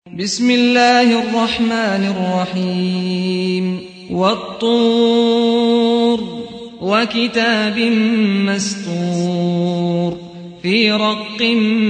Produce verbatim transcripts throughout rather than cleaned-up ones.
بسم الله الرحمن الرحيم والطور وكتاب مسطور في رق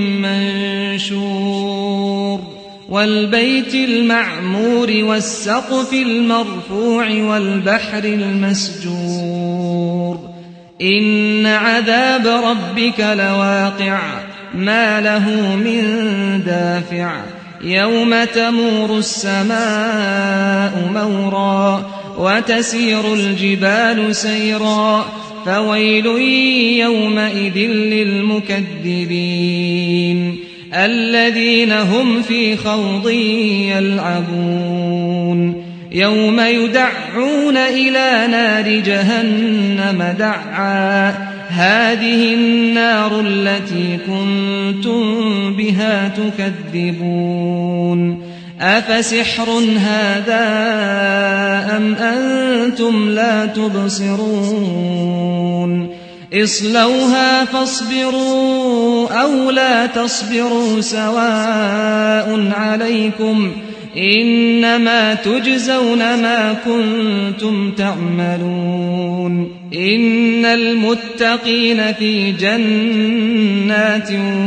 منشور والبيت المعمور والسقف المرفوع والبحر المسجور إن عذاب ربك لواقع ما له من دافع يوم تمور السماء مورا وتسير الجبال سيرا فويل يومئذ للمكذبين الذين هم في خوض يلعبون يوم يدعون إلى نار جهنم دعا هذه النار التي كنتم بها تكذبون أفسحر هذا أم أنتم لا تبصرون اصلوها فاصبروا أو لا تصبروا سواء عليكم إنما تجزون ما كنتم تعملون إن المتقين في جنات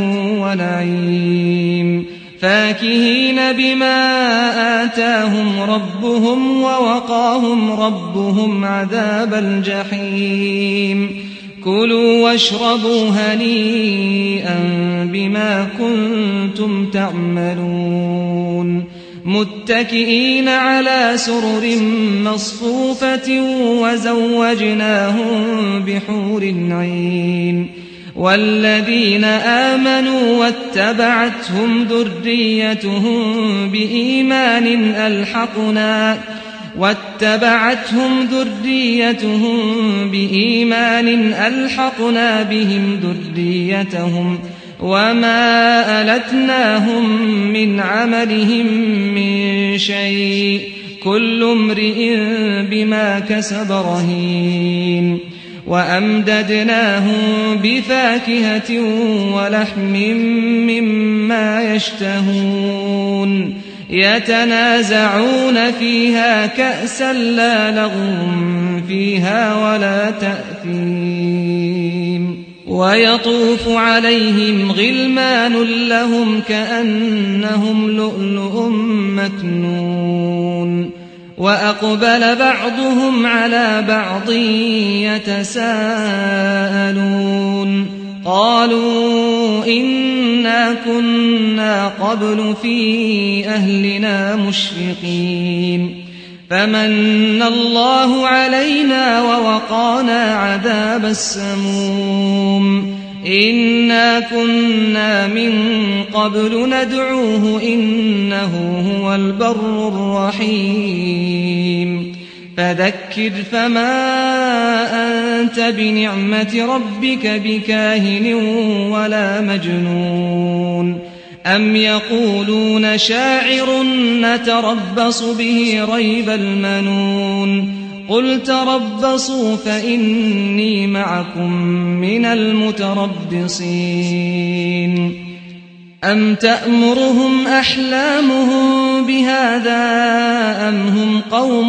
ونعيم فاكهين بما آتاهم ربهم ووقاهم ربهم عذاب الجحيم كلوا واشربوا هنيئا بما كنتم تعملون متكئين على سرر مصفوفة وزوجناهم بحور عين والذين آمنوا واتبعتهم ذريتهم بإيمان ألحقنا واتبعتهم ذريتهم بإيمان ألحقنا بهم ذريتهم وما ألتناهم من عملهم من شيء كل امرئ بما كسب رهين وأمددناهم بفاكهة ولحم مما يشتهون يتنازعون فيها كأسا لا لغو فيها ولا تأثيم ويطوف عليهم غلمان لهم كأنهم لؤلؤ مكنون وأقبل بعضهم على بعض يتساءلون قالوا إنا كنا قبل في أهلنا مشفقين فمن الله علينا ووقانا عذاب السموم إنا كنا من قبل ندعوه إنه هو البر الرحيم فذكر فما أنت بنعمة ربك بكاهن ولا مجنون أم يقولون شاعر نتربص به ريب المنون قل تربصوا فإني معكم من المتربصين أم تأمرهم أحلامهم بهذا أم هم قوم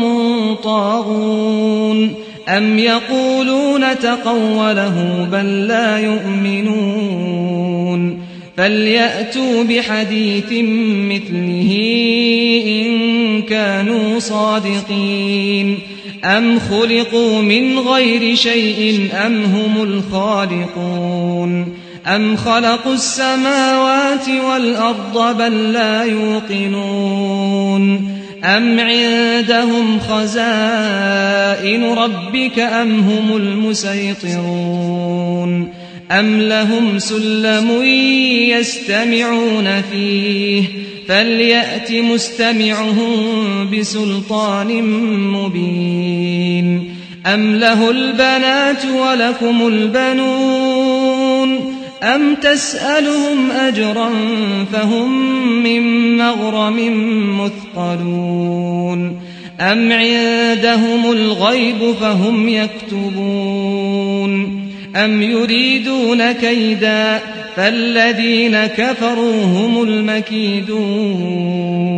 طاغون أم يقولون تقوله بل لا يؤمنون فليأتوا بحديث مثله إن كانوا صادقين أم خلقوا من غير شيء أم هم الخالقون أم خلقوا السماوات والأرض بل لا يوقنون أم عندهم خزائن ربك أم هم المسيطرون أم لهم سلم يستمعون فيه فليأت مستمعهم بسلطان مبين أم له البنات ولكم البنون أم تسألهم أجرا فهم من مغرم مثقلون أم عندهم الغيب فهم يكتبون أم يريدون كيدا فالذين كفروا هم المكيدون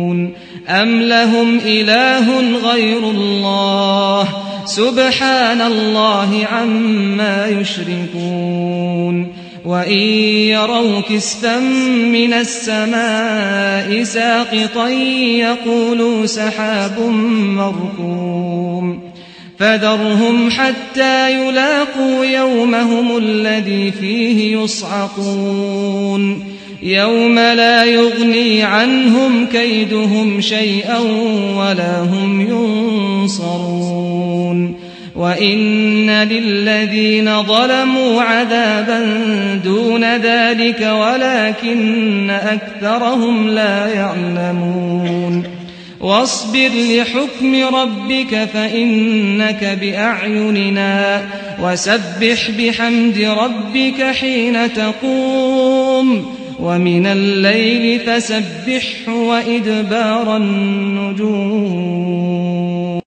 أم لهم إله غير الله سبحان الله عما يشركون وإن يروا كسفا من السماء ساقطا يقولوا سحاب مركوم فذرهم حتى يلاقوا يومهم الذي فيه يصعقون يوم لا يغني عنهم كيدهم شيئا ولا هم ينصرون وإن للذين ظلموا عذابا دون ذلك ولكن أكثرهم لا يعلمون واصبر لحكم ربك فإنك بأعيننا وسبح بحمد ربك حين تقوم ومن الليل فسبحه وإدبار النجوم